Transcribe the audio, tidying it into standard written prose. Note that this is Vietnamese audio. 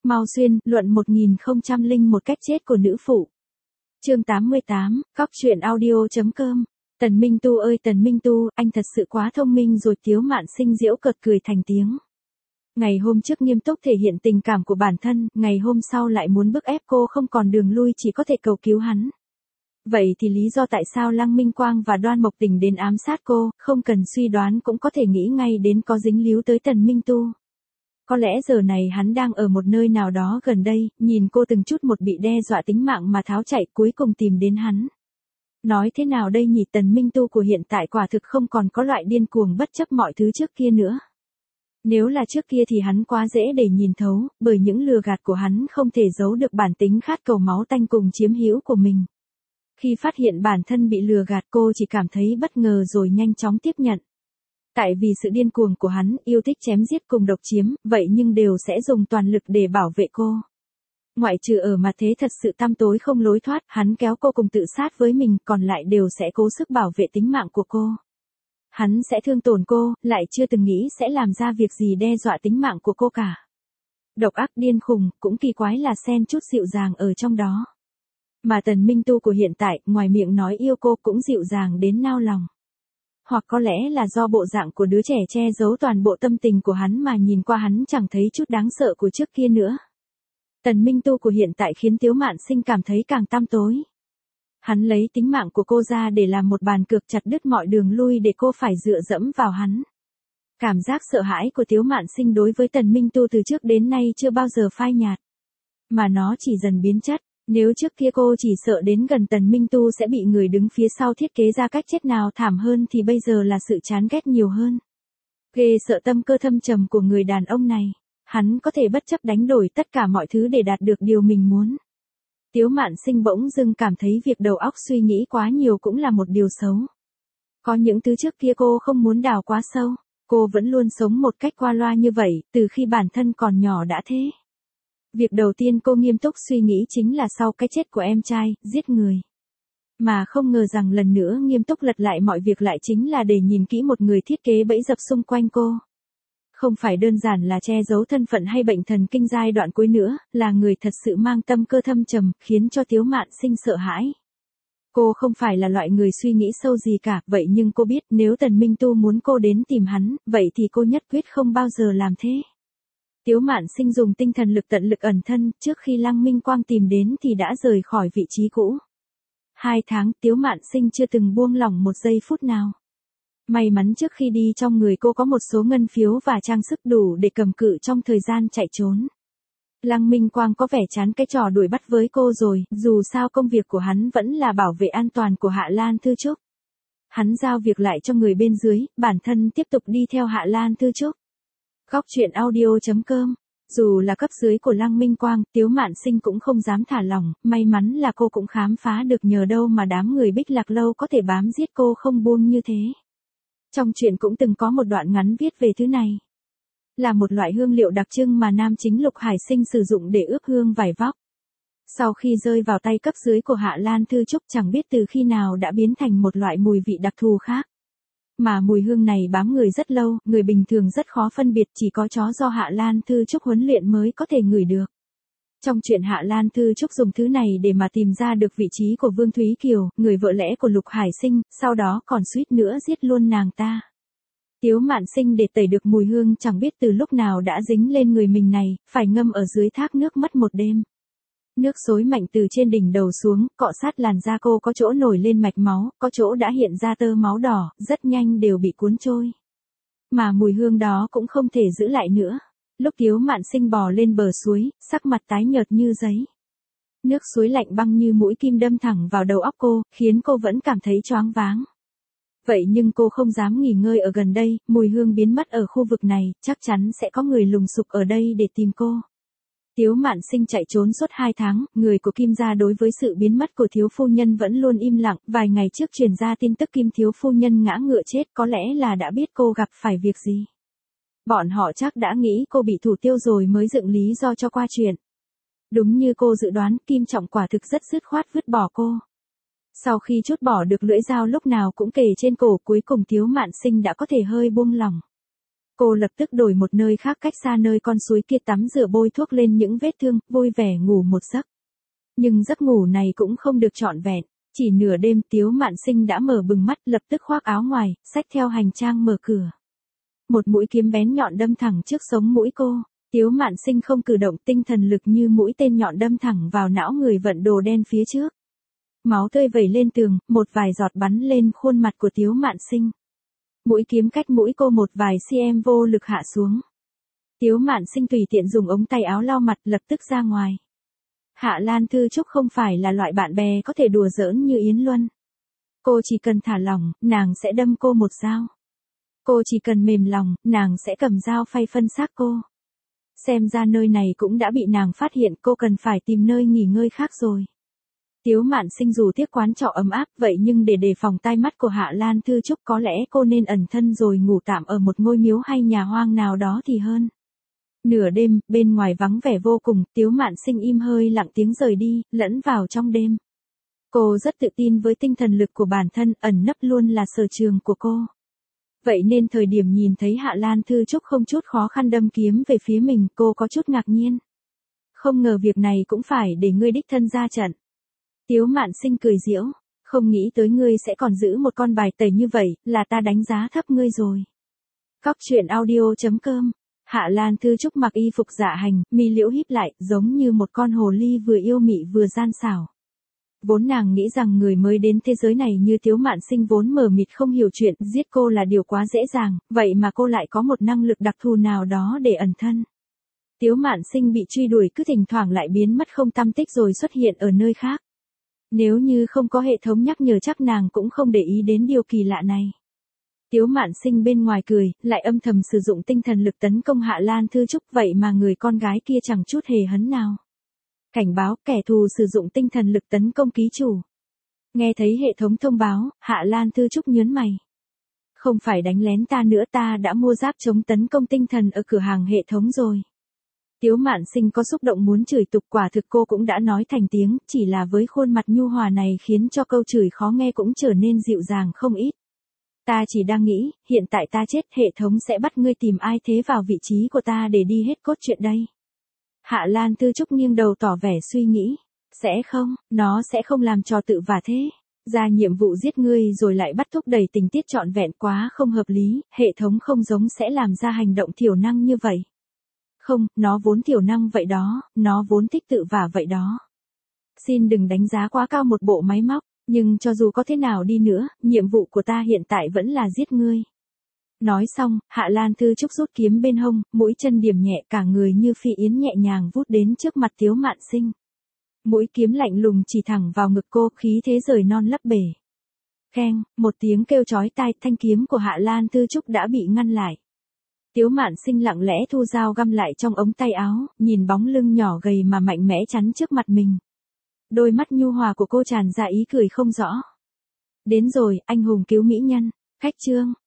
Mao Xuyên, luận 1001 cách chết của nữ phụ. Chương 88, Cóc truyện audio.com. Tần Minh Tu ơi Tần Minh Tu, anh thật sự quá thông minh rồi. Tiếu Mạn Sinh giễu cợt cười thành tiếng. Ngày hôm trước nghiêm túc thể hiện tình cảm của bản thân, ngày hôm sau lại muốn bức ép cô không còn đường lui, chỉ có thể cầu cứu hắn. Vậy thì lý do tại sao Lăng Minh Quang và Đoan Mộc Tình đến ám sát cô, không cần suy đoán cũng có thể nghĩ ngay đến có dính líu tới Tần Minh Tu. Có lẽ giờ này hắn đang ở một nơi nào đó gần đây, nhìn cô từng chút một bị đe dọa tính mạng mà tháo chạy, cuối cùng tìm đến hắn. Nói thế nào đây nhỉ, Tần Minh Tu của hiện tại quả thực không còn có loại điên cuồng bất chấp mọi thứ trước kia nữa. Nếu là trước kia thì hắn quá dễ để nhìn thấu, bởi những lừa gạt của hắn không thể giấu được bản tính khát cầu máu tanh cùng chiếm hữu của mình. Khi phát hiện bản thân bị lừa gạt, cô chỉ cảm thấy bất ngờ rồi nhanh chóng tiếp nhận. Tại vì sự điên cuồng của hắn, yêu thích chém giết cùng độc chiếm, vậy nhưng đều sẽ dùng toàn lực để bảo vệ cô. Ngoại trừ ở mặt thế thật sự tăm tối không lối thoát, hắn kéo cô cùng tự sát với mình, còn lại đều sẽ cố sức bảo vệ tính mạng của cô. Hắn sẽ thương tổn cô, lại chưa từng nghĩ sẽ làm ra việc gì đe dọa tính mạng của cô cả. Độc ác điên khùng, cũng kỳ quái là xen chút dịu dàng ở trong đó. Mà Tần Minh Tu của hiện tại, ngoài miệng nói yêu cô cũng dịu dàng đến nao lòng. Hoặc có lẽ là do bộ dạng của đứa trẻ che giấu toàn bộ tâm tình của hắn mà nhìn qua hắn chẳng thấy chút đáng sợ của trước kia nữa. Tần Minh Tu của hiện tại khiến Tiếu Mạn Sinh cảm thấy càng tăm tối. Hắn lấy tính mạng của cô ra để làm một bàn cược, chặt đứt mọi đường lui để cô phải dựa dẫm vào hắn. Cảm giác sợ hãi của Tiếu Mạn Sinh đối với Tần Minh Tu từ trước đến nay chưa bao giờ phai nhạt. Mà nó chỉ dần biến chất. Nếu trước kia cô chỉ sợ đến gần Tần Minh Tu sẽ bị người đứng phía sau thiết kế ra cách chết nào thảm hơn, thì bây giờ là sự chán ghét nhiều hơn. Ghê sợ tâm cơ thâm trầm của người đàn ông này. Hắn có thể bất chấp đánh đổi tất cả mọi thứ để đạt được điều mình muốn. Tiếu Mạn Sinh bỗng dưng cảm thấy việc đầu óc suy nghĩ quá nhiều cũng là một điều xấu. Có những thứ trước kia cô không muốn đào quá sâu. Cô vẫn luôn sống một cách qua loa như vậy, từ khi bản thân còn nhỏ đã thế. Việc đầu tiên cô nghiêm túc suy nghĩ chính là sau cái chết của em trai, giết người. Mà không ngờ rằng lần nữa nghiêm túc lật lại mọi việc lại chính là để nhìn kỹ một người thiết kế bẫy dập xung quanh cô. Không phải đơn giản là che giấu thân phận hay bệnh thần kinh giai đoạn cuối nữa, là người thật sự mang tâm cơ thâm trầm, khiến cho Tiếu Mạn Sinh sợ hãi. Cô không phải là loại người suy nghĩ sâu gì cả, vậy nhưng cô biết nếu Tần Minh Tu muốn cô đến tìm hắn, vậy thì cô nhất quyết không bao giờ làm thế. Tiếu Mạn Sinh dùng tinh thần lực tận lực ẩn thân, trước khi Lăng Minh Quang tìm đến thì đã rời khỏi vị trí cũ. 2 tháng, Tiếu Mạn Sinh chưa từng buông lỏng một giây phút nào. May mắn trước khi đi trong người cô có một số ngân phiếu và trang sức đủ để cầm cự trong thời gian chạy trốn. Lăng Minh Quang có vẻ chán cái trò đuổi bắt với cô rồi, dù sao công việc của hắn vẫn là bảo vệ an toàn của Hạ Lan Thư Trúc. Hắn giao việc lại cho người bên dưới, bản thân tiếp tục đi theo Hạ Lan Thư Trúc. Cóc truyện audio.com. Dù là cấp dưới của Lăng Minh Quang, Tiếu Mạn Sinh cũng không dám thả lỏng, may mắn là cô cũng khám phá được nhờ đâu mà đám người Bích Lạc Lâu có thể bám giết cô không buông như thế. Trong truyện cũng từng có một đoạn ngắn viết về thứ này. Là một loại hương liệu đặc trưng mà nam chính Lục Hải Sinh sử dụng để ướp hương vải vóc. Sau khi rơi vào tay cấp dưới của Hạ Lan Thư Trúc chẳng biết từ khi nào đã biến thành một loại mùi vị đặc thù khác. Mà mùi hương này bám người rất lâu, người bình thường rất khó phân biệt, chỉ có chó do Hạ Lan Thư Trúc huấn luyện mới có thể ngửi được. Trong truyện Hạ Lan Thư Trúc dùng thứ này để mà tìm ra được vị trí của Vương Thúy Kiều, người vợ lẽ của Lục Hải Sinh, sau đó còn suýt nữa giết luôn nàng ta. Tiếu Mạn Sinh để tẩy được mùi hương chẳng biết từ lúc nào đã dính lên người mình này, phải ngâm ở dưới thác nước mất một đêm. Nước xối mạnh từ trên đỉnh đầu xuống, cọ sát làn da cô, có chỗ nổi lên mạch máu, có chỗ đã hiện ra tơ máu đỏ, rất nhanh đều bị cuốn trôi. Mà mùi hương đó cũng không thể giữ lại nữa. Lúc Tiếu Mạn Sinh bò lên bờ suối, sắc mặt tái nhợt như giấy. Nước suối lạnh băng như mũi kim đâm thẳng vào đầu óc cô, khiến cô vẫn cảm thấy choáng váng. Vậy nhưng cô không dám nghỉ ngơi ở gần đây, mùi hương biến mất ở khu vực này, chắc chắn sẽ có người lùng sục ở đây để tìm cô. Tiếu Mạn Sinh chạy trốn suốt 2 tháng, người của Kim gia đối với sự biến mất của thiếu phu nhân vẫn luôn im lặng, vài ngày trước truyền ra tin tức Kim thiếu phu nhân ngã ngựa chết, có lẽ là đã biết cô gặp phải việc gì. Bọn họ chắc đã nghĩ cô bị thủ tiêu rồi mới dựng lý do cho qua chuyện. Đúng như cô dự đoán, Kim Trọng quả thực rất dứt khoát vứt bỏ cô. Sau khi trút bỏ được lưỡi dao lúc nào cũng kề trên cổ, cuối cùng Tiếu Mạn Sinh đã có thể hơi buông lỏng. Cô lập tức đổi một nơi khác cách xa nơi con suối kia tắm rửa bôi thuốc lên những vết thương, vui vẻ ngủ một giấc. Nhưng giấc ngủ này cũng không được trọn vẹn. Chỉ nửa đêm Tiếu Mạn Sinh đã mở bừng mắt, lập tức khoác áo ngoài, xách theo hành trang mở cửa. Một mũi kiếm bén nhọn đâm thẳng trước sống mũi cô. Tiếu Mạn Sinh không cử động, tinh thần lực như mũi tên nhọn đâm thẳng vào não người vận đồ đen phía trước. Máu tươi vẩy lên tường, một vài giọt bắn lên khuôn mặt của Tiếu Mạn Sinh. Mũi kiếm cách mũi cô một vài cm vô lực hạ xuống. Tiếu Mạn Sinh tùy tiện dùng ống tay áo lau mặt, lập tức ra ngoài. Hạ Lan Thư Trúc không phải là loại bạn bè có thể đùa giỡn như Yến Luân. Cô chỉ cần thả lỏng, nàng sẽ đâm cô một dao. Cô chỉ cần mềm lòng, nàng sẽ cầm dao phay phân xác cô. Xem ra nơi này cũng đã bị nàng phát hiện, cô cần phải tìm nơi nghỉ ngơi khác rồi. Tiếu Mạn Sinh dù tiếc quán trọ ấm áp vậy nhưng để đề phòng tai mắt của Hạ Lan Thư Trúc có lẽ cô nên ẩn thân rồi ngủ tạm ở một ngôi miếu hay nhà hoang nào đó thì hơn. Nửa đêm, bên ngoài vắng vẻ vô cùng, Tiếu Mạn Sinh im hơi lặng tiếng rời đi, lẫn vào trong đêm. Cô rất tự tin với tinh thần lực của bản thân, ẩn nấp luôn là sở trường của cô. Vậy nên thời điểm nhìn thấy Hạ Lan Thư Trúc không chút khó khăn đâm kiếm về phía mình, cô có chút ngạc nhiên. Không ngờ việc này cũng phải để ngươi đích thân ra trận. Tiếu Mạn Sinh cười giễu, không nghĩ tới ngươi sẽ còn giữ một con bài tẩy như vậy, là ta đánh giá thấp ngươi rồi. Cóc truyện audio.com. Hạ Lan Thư Trúc mặc y phục dạ hành, mi liễu híp lại, giống như một con hồ ly vừa yêu mị vừa gian xảo. Vốn nàng nghĩ rằng người mới đến thế giới này như Tiếu Mạn Sinh vốn mờ mịt không hiểu chuyện, giết cô là điều quá dễ dàng, vậy mà cô lại có một năng lực đặc thù nào đó để ẩn thân. Tiếu Mạn Sinh bị truy đuổi cứ thỉnh thoảng lại biến mất không tăm tích rồi xuất hiện ở nơi khác. Nếu như không có hệ thống nhắc nhở chắc nàng cũng không để ý đến điều kỳ lạ này. Tiếu Mạn Sinh bên ngoài cười, lại âm thầm sử dụng tinh thần lực tấn công Hạ Lan Thư Trúc, vậy mà người con gái kia chẳng chút hề hấn nào. Cảnh báo, kẻ thù sử dụng tinh thần lực tấn công ký chủ. Nghe thấy hệ thống thông báo, Hạ Lan Thư Trúc nhớn mày. Không phải đánh lén ta nữa, ta đã mua giáp chống tấn công tinh thần ở cửa hàng hệ thống rồi. Tiếu Mạn Sinh có xúc động muốn chửi tục, quả thực cô cũng đã nói thành tiếng, chỉ là với khuôn mặt nhu hòa này khiến cho câu chửi khó nghe cũng trở nên dịu dàng không ít. Ta chỉ đang nghĩ, hiện tại ta chết, hệ thống sẽ bắt ngươi tìm ai thế vào vị trí của ta để đi hết cốt truyện đây. Hạ Lan Thư Trúc nghiêng đầu tỏ vẻ suy nghĩ. Sẽ không, nó sẽ không làm trò tự vả thế. Ra nhiệm vụ giết ngươi rồi lại bắt thúc đẩy tình tiết trọn vẹn quá không hợp lý, hệ thống không giống sẽ làm ra hành động thiểu năng như vậy. Không, nó vốn thiểu năng vậy đó, nó vốn thích tự vả vậy đó. Xin đừng đánh giá quá cao một bộ máy móc, nhưng cho dù có thế nào đi nữa, nhiệm vụ của ta hiện tại vẫn là giết ngươi. Nói xong, Hạ Lan Thư Trúc rút kiếm bên hông, mũi chân điểm nhẹ, cả người như phi yến nhẹ nhàng vút đến trước mặt Tiếu Mạn Sinh. Mũi kiếm lạnh lùng chỉ thẳng vào ngực cô, khí thế rời non lấp bể. Keng, một tiếng kêu chói tai, thanh kiếm của Hạ Lan Thư Trúc đã bị ngăn lại. Tiếu Mạn Sinh lặng lẽ thu dao găm lại trong ống tay áo, nhìn bóng lưng nhỏ gầy mà mạnh mẽ chắn trước mặt mình. Đôi mắt nhu hòa của cô tràn ra ý cười không rõ. Đến rồi, anh hùng cứu mỹ nhân. Khách trương.